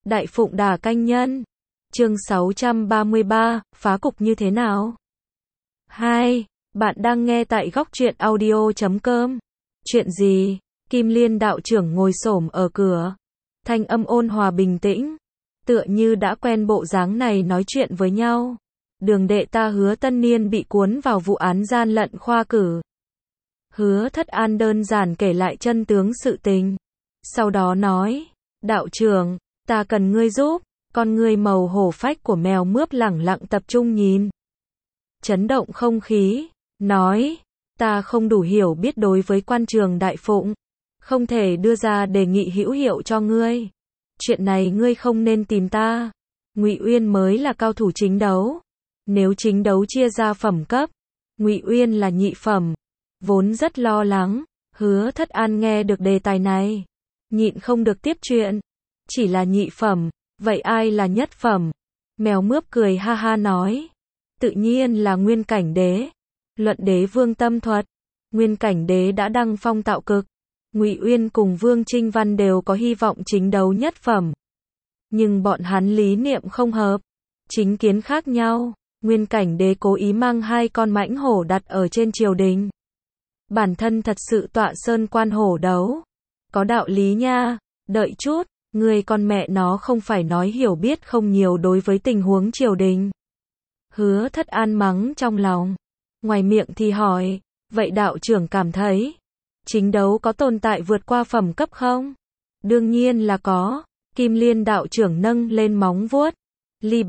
Đại Phụng Đả Canh Nhân. Chương 633, phá cục như thế nào? 2. Bạn đang nghe tại góc truyện audio.com. Chuyện gì? Kim Liên đạo trưởng ngồi xổm ở cửa. Thanh âm ôn hòa bình tĩnh. Tựa như đã quen bộ dáng này nói chuyện với nhau. Đường đệ ta Hứa Tân Niên bị cuốn vào vụ án gian lận khoa cử. Hứa Thất An đơn giản kể lại chân tướng sự tình. Sau đó nói, đạo trưởng, ta cần ngươi giúp. Con ngươi màu hổ phách của mèo mướp lẳng lặng tập trung nhìn. Chấn động không khí, nói, ta không đủ hiểu biết đối với quan trường Đại Phụng. Không thể đưa ra đề nghị hữu hiệu cho ngươi. Chuyện này ngươi không nên tìm ta. Ngụy Uyên mới là cao thủ chính đấu. Nếu chính đấu chia ra phẩm cấp, Ngụy Uyên là nhị phẩm. Vốn rất lo lắng, Hứa Thất An nghe được đề tài này. Nhịn không được tiếp chuyện. Chỉ là nhị phẩm, vậy ai là nhất phẩm? Mèo mướp cười ha ha nói. Tự nhiên là Nguyên Cảnh Đế. Luận Đế Vương tâm thuật. Nguyên Cảnh Đế đã đăng phong tạo cực. Ngụy Uyên cùng Vương Trinh Văn đều có hy vọng chính đấu nhất phẩm. Nhưng bọn hắn lý niệm không hợp. Chính kiến khác nhau. Nguyên Cảnh Đế cố ý mang hai con mãnh hổ đặt ở trên triều đình. Bản thân thật sự tọa sơn quan hổ đấu. Có đạo lý nha. Đợi chút, người con mẹ nó không phải nói hiểu biết không nhiều đối với tình huống triều đình. Hứa Thất An mắng trong lòng. Ngoài miệng thì hỏi, vậy đạo trưởng cảm thấy, chính đấu có tồn tại vượt qua phẩm cấp không? Đương nhiên là có. Kim Liên đạo trưởng nâng lên móng vuốt. Ly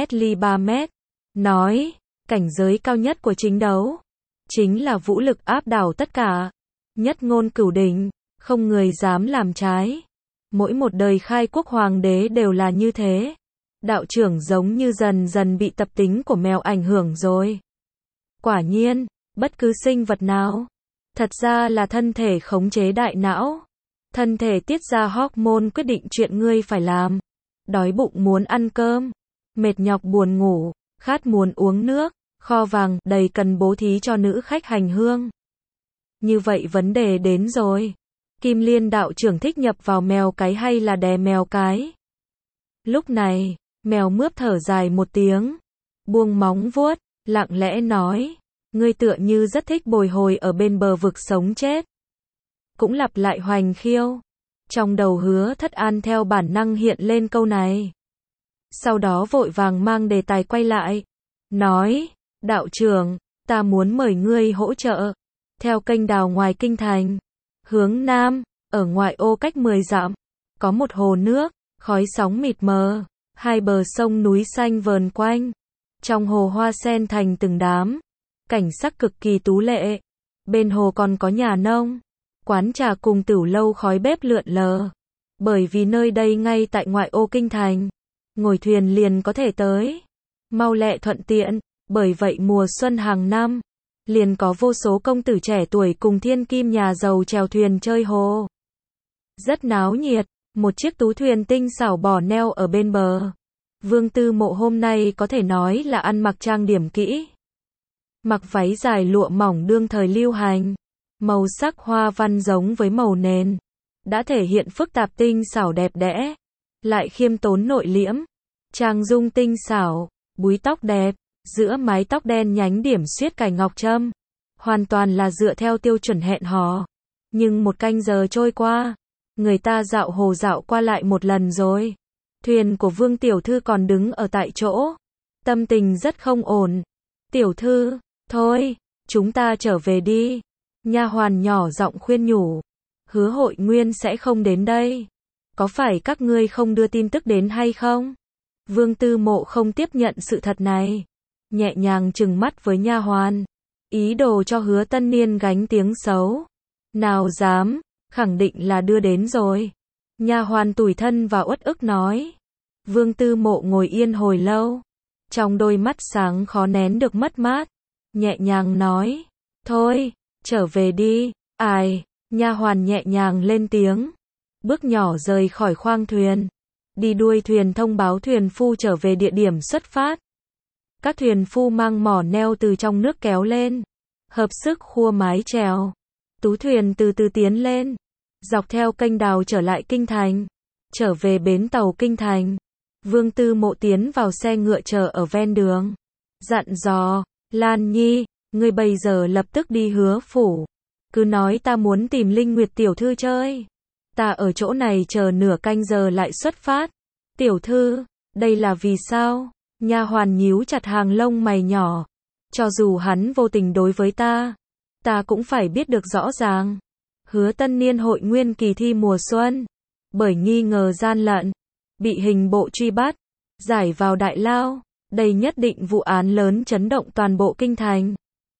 3 mét. Nói, cảnh giới cao nhất của chính đấu. Chính là vũ lực áp đảo tất cả. Nhất ngôn cửu đỉnh, không người dám làm trái. Mỗi một đời khai quốc hoàng đế đều là như thế. Đạo trưởng giống như dần dần bị tập tính của mèo ảnh hưởng rồi. Quả nhiên, bất cứ sinh vật nào, thật ra là thân thể khống chế đại não. Thân thể tiết ra hormone quyết định chuyện ngươi phải làm. Đói bụng muốn ăn cơm, mệt nhọc buồn ngủ, khát muốn uống nước, kho vàng đầy cần bố thí cho nữ khách hành hương. Như vậy vấn đề đến rồi. Kim Liên đạo trưởng thích nhập vào mèo cái hay là đè mèo cái? Lúc này, mèo mướp thở dài một tiếng, buông móng vuốt, lặng lẽ nói, ngươi tựa như rất thích bồi hồi ở bên bờ vực sống chết. Cũng lặp lại hoành khiêu. Trong đầu Hứa Thất An theo bản năng hiện lên câu này. Sau đó vội vàng mang đề tài quay lại. Nói, đạo trưởng, ta muốn mời ngươi hỗ trợ. Theo kênh đào ngoài kinh thành. Hướng Nam, ở ngoại ô cách 10 dặm. Có một hồ nước, khói sóng mịt mờ. Hai bờ sông núi xanh vờn quanh. Trong hồ hoa sen thành từng đám. Cảnh sắc cực kỳ tú lệ. Bên hồ còn có nhà nông. Quán trà cùng tửu lâu khói bếp lượn lờ. Bởi vì nơi đây ngay tại ngoại ô kinh thành. Ngồi thuyền liền có thể tới. Mau lẹ thuận tiện. Bởi vậy mùa xuân hàng năm, liền có vô số công tử trẻ tuổi cùng thiên kim nhà giàu chèo thuyền chơi hồ. Rất náo nhiệt. Một chiếc tú thuyền tinh xảo bò neo ở bên bờ. Vương Tư Mộ hôm nay có thể nói là ăn mặc trang điểm kỹ. Mặc váy dài lụa mỏng đương thời lưu hành. Màu sắc hoa văn giống với màu nền. Đã thể hiện phức tạp tinh xảo đẹp đẽ. Lại khiêm tốn nội liễm. Trang dung tinh xảo, búi tóc đẹp, giữa mái tóc đen nhánh điểm xuyết cài ngọc trâm. Hoàn toàn là dựa theo tiêu chuẩn hẹn hò. Nhưng một canh giờ trôi qua, người ta dạo hồ dạo qua lại một lần rồi. Thuyền của Vương tiểu thư còn đứng ở tại chỗ. Tâm tình rất không ổn. Tiểu thư, thôi, chúng ta trở về đi. Nha hoàn nhỏ giọng khuyên nhủ. Hứa Hội Nguyên sẽ không đến đây. Có phải các ngươi không đưa tin tức đến hay không? Vương Tư Mộ không tiếp nhận sự thật này. Nhẹ nhàng trừng mắt với nha hoàn. Ý đồ cho Hứa Tân Niên gánh tiếng xấu. Nào dám, khẳng định là đưa đến rồi. Nha hoàn tủi thân và uất ức nói. Vương Tư Mộ ngồi yên hồi lâu. Trong đôi mắt sáng khó nén được mất mát. Nhẹ nhàng nói. Thôi, trở về đi. Ai, nha hoàn nhẹ nhàng lên tiếng. Bước nhỏ rời khỏi khoang thuyền. Đi đuôi thuyền thông báo thuyền phu trở về địa điểm xuất phát. Các thuyền phu mang mỏ neo từ trong nước kéo lên. Hợp sức khua mái chèo. Tú thuyền từ từ tiến lên. Dọc theo kênh đào trở lại kinh thành. Trở về bến tàu kinh thành, Vương Tư Mộ tiến vào xe ngựa chờ ở ven đường. Dặn dò, Lan Nhi, ngươi bây giờ lập tức đi Hứa phủ. Cứ nói ta muốn tìm Linh Nguyệt tiểu thư chơi. Ta ở chỗ này chờ nửa canh giờ lại xuất phát. Tiểu thư, đây là vì sao? Nha hoàn nhíu chặt hàng lông mày nhỏ. Cho dù hắn vô tình đối với ta cũng phải biết được rõ ràng. Hứa Tân Niên hội nguyên kỳ thi mùa xuân, bởi nghi ngờ gian lận, bị hình bộ truy bắt, giải vào đại lao. Đây nhất định vụ án lớn chấn động toàn bộ kinh thành.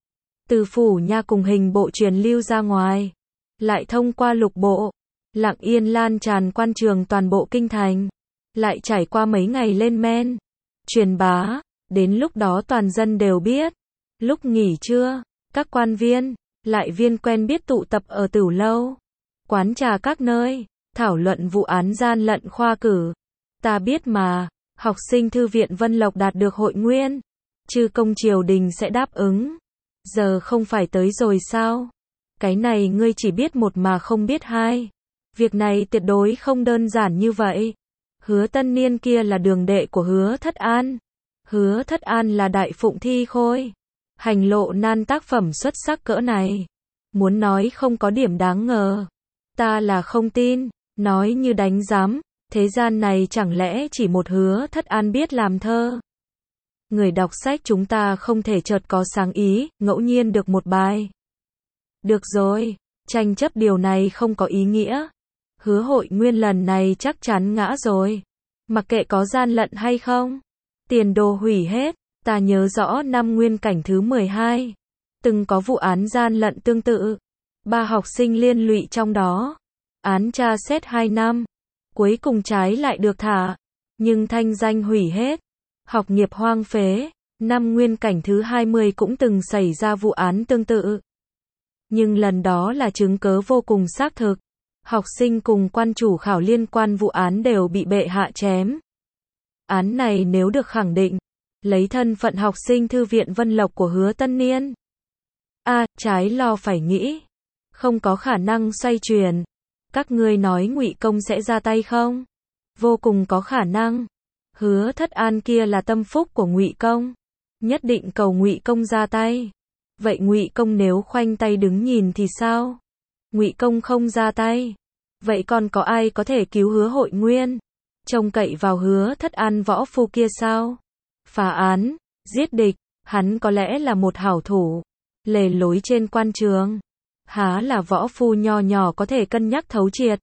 Từ phủ nha cùng hình bộ truyền lưu ra ngoài, lại thông qua lục bộ, lặng yên lan tràn quan trường toàn bộ kinh thành, lại trải qua mấy ngày lên men, truyền bá, đến lúc đó toàn dân đều biết. Lúc nghỉ trưa, các quan viên, lại viên quen biết tụ tập ở tửu lâu, quán trà các nơi, thảo luận vụ án gian lận khoa cử. Ta biết mà, học sinh thư viện Vân Lộc đạt được hội nguyên, chư công triều đình sẽ đáp ứng. Giờ không phải tới rồi sao? Cái này ngươi chỉ biết một mà không biết hai. Việc này tuyệt đối không đơn giản như vậy. Hứa Tân Niên kia là đường đệ của Hứa Thất An. Hứa Thất An là đại phụng thi khôi. Hành lộ nan tác phẩm xuất sắc cỡ này. Muốn nói không có điểm đáng ngờ, ta là không tin. Nói như đánh giám, thế gian này chẳng lẽ chỉ một Hứa Thất An biết làm thơ? Người đọc sách chúng ta không thể chợt có sáng ý, ngẫu nhiên được một bài. Được rồi, tranh chấp điều này không có ý nghĩa. Hứa hội nguyên lần này chắc chắn ngã rồi. Mặc kệ có gian lận hay không, tiền đồ hủy hết. Ta nhớ rõ năm nguyên cảnh thứ 12, từng có vụ án gian lận tương tự. 3 học sinh liên lụy trong đó. Án tra xét 2 năm, cuối cùng trái lại được thả, nhưng thanh danh hủy hết, học nghiệp hoang phế. Năm nguyên cảnh thứ 20 cũng từng xảy ra vụ án tương tự. Nhưng lần đó là chứng cớ vô cùng xác thực. Học sinh cùng quan chủ khảo liên quan vụ án đều bị bệ hạ chém. Án này nếu được khẳng định, lấy thân phận học sinh thư viện Vân Lộc của Hứa Tân Niên, trái lo phải nghĩ, không có khả năng xoay chuyển. Các ngươi nói Ngụy Công sẽ ra tay không? Vô cùng có khả năng. Hứa Thất An kia là tâm phúc của Ngụy Công, nhất định cầu Ngụy Công ra tay. Vậy Ngụy Công nếu khoanh tay đứng nhìn thì sao? Ngụy Công không ra tay, vậy còn có ai có thể cứu Hứa hội nguyên? Trông cậy vào Hứa Thất An võ phu kia sao? Phá án, giết địch, hắn có lẽ là một hảo thủ, lề lối trên quan trường, há là võ phu nho nhỏ có thể cân nhắc thấu triệt.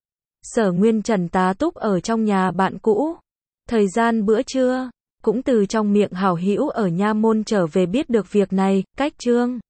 Sở Nguyên Trần tá túc ở trong nhà bạn cũ. Thời gian bữa trưa, cũng từ trong miệng hảo hữu ở nha môn trở về biết được việc này. Cách chương